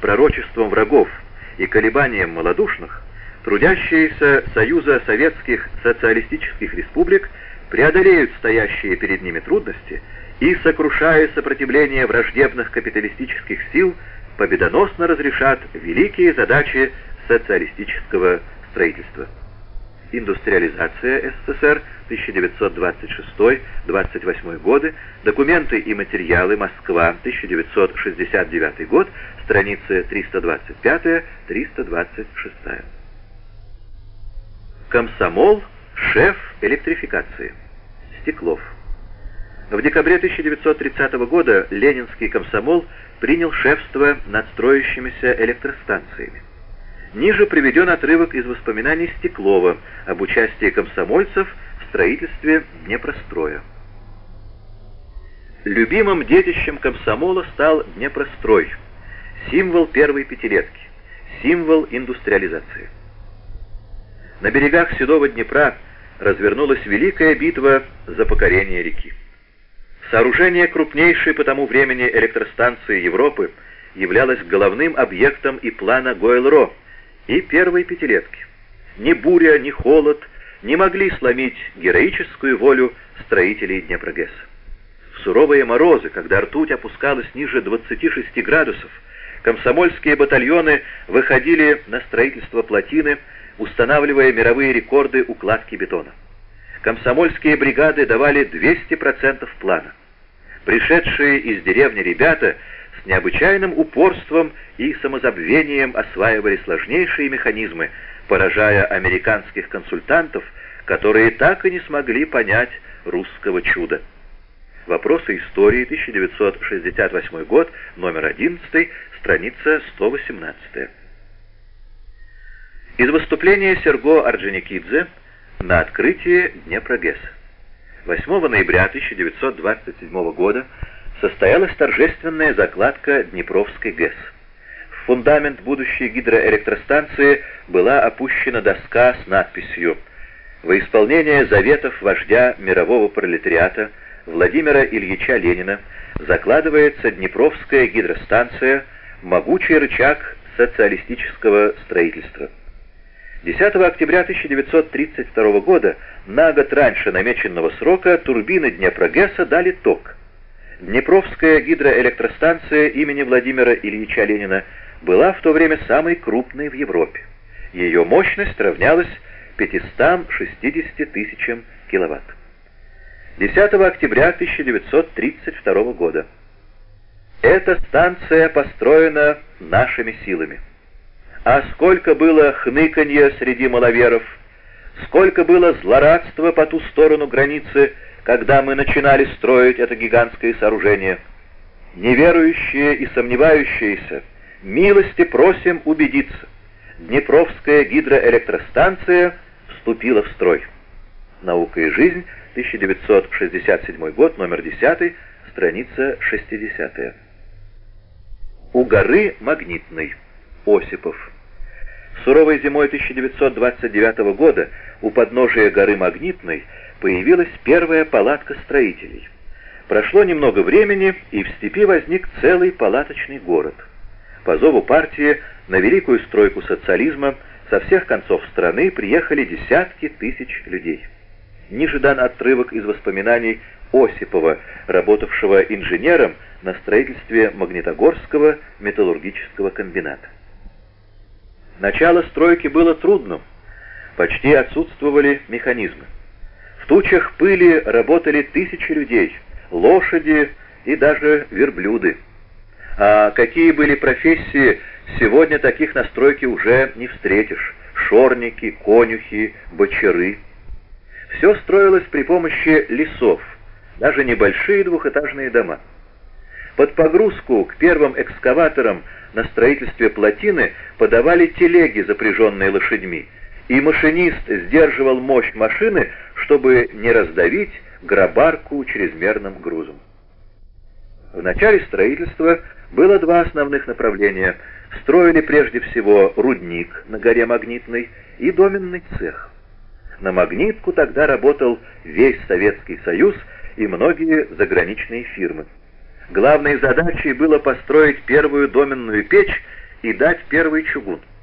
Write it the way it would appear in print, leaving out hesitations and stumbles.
пророчеством врагов и колебаниям малодушных, трудящиеся Союза Советских Социалистических Республик преодолеют стоящие перед ними трудности и, сокрушая сопротивление враждебных капиталистических сил, победоносно разрешат великие задачи социалистического строительства. Индустриализация СССР, 1926-28 годы, документы и материалы, Москва, 1969 год, страницы 325-326. Комсомол, шеф электрификации. Стеклов. В декабре 1930 года Ленинский комсомол принял шефство над строящимися электростанциями. Ниже приведен отрывок из воспоминаний Стеклова об участии комсомольцев в строительстве Днепростроя. Любимым детищем комсомола стал Днепрострой, символ первой пятилетки, символ индустриализации. На берегах Седого Днепра развернулась великая битва за покорение реки. Сооружение крупнейшей по тому времени электростанции Европы являлось головным объектом и плана Гойл-Ро, и первой пятилетки. Ни буря, ни холод не могли сломить героическую волю строителей Днепрогэса. В суровые морозы, когда ртуть опускалась ниже 26 градусов, комсомольские батальоны выходили на строительство плотины, устанавливая мировые рекорды укладки бетона. Комсомольские бригады давали 200% плана. Пришедшие из деревни ребята с необычайным упорством и самозабвением осваивали сложнейшие механизмы, поражая американских консультантов, которые так и не смогли понять русского чуда. Вопросы истории, 1968 год, номер 11, страница 118. Из выступления Серго Орджоникидзе на открытии Днепрогэса. 8 ноября 1927 года состоялась торжественная закладка Днепровской ГЭС. В фундамент будущей гидроэлектростанции была опущена доска с надписью «Во исполнение заветов вождя мирового пролетариата Владимира Ильича Ленина закладывается Днепровская гидростанция, могучий рычаг социалистического строительства». 10 октября 1932 года, на год раньше намеченного срока, турбины Днепрогэса дали ток. Днепровская гидроэлектростанция имени Владимира Ильича Ленина была в то время самой крупной в Европе. Ее мощность равнялась 560 тысячам киловатт. 10 октября 1932 года. Эта станция построена нашими силами. А сколько было хныканья среди маловеров, сколько было злорадства по ту сторону границы, когда мы начинали строить это гигантское сооружение. Неверующие и сомневающиеся, милости просим убедиться. Днепровская гидроэлектростанция вступила в строй. «Наука и жизнь», 1967 год, номер 10, страница 60. У горы Магнитной. Осипов. Суровой зимой 1929 года у подножия горы Магнитной появилась первая палатка строителей. Прошло немного времени, и в степи возник целый палаточный город. По зову партии на великую стройку социализма со всех концов страны приехали десятки тысяч людей. Ниже дан отрывок из воспоминаний Осипова, работавшего инженером на строительстве Магнитогорского металлургического комбината. Начало стройки было трудным, почти отсутствовали механизмы. В тучах пыли работали тысячи людей, лошади и даже верблюды. А какие были профессии, сегодня таких на стройке уже не встретишь. Шорники, конюхи, бочары. Все строилось при помощи лесов, даже небольшие двухэтажные дома. Под погрузку к первым экскаваторам на строительстве плотины подавали телеги, запряженные лошадьми, и машинист сдерживал мощь машины, чтобы не раздавить грабарку чрезмерным грузом. В начале строительства было два основных направления. Строили прежде всего рудник на горе Магнитной и доменный цех. На Магнитку тогда работал весь Советский Союз и многие заграничные фирмы. Главной задачей было построить первую доменную печь и дать первый чугун.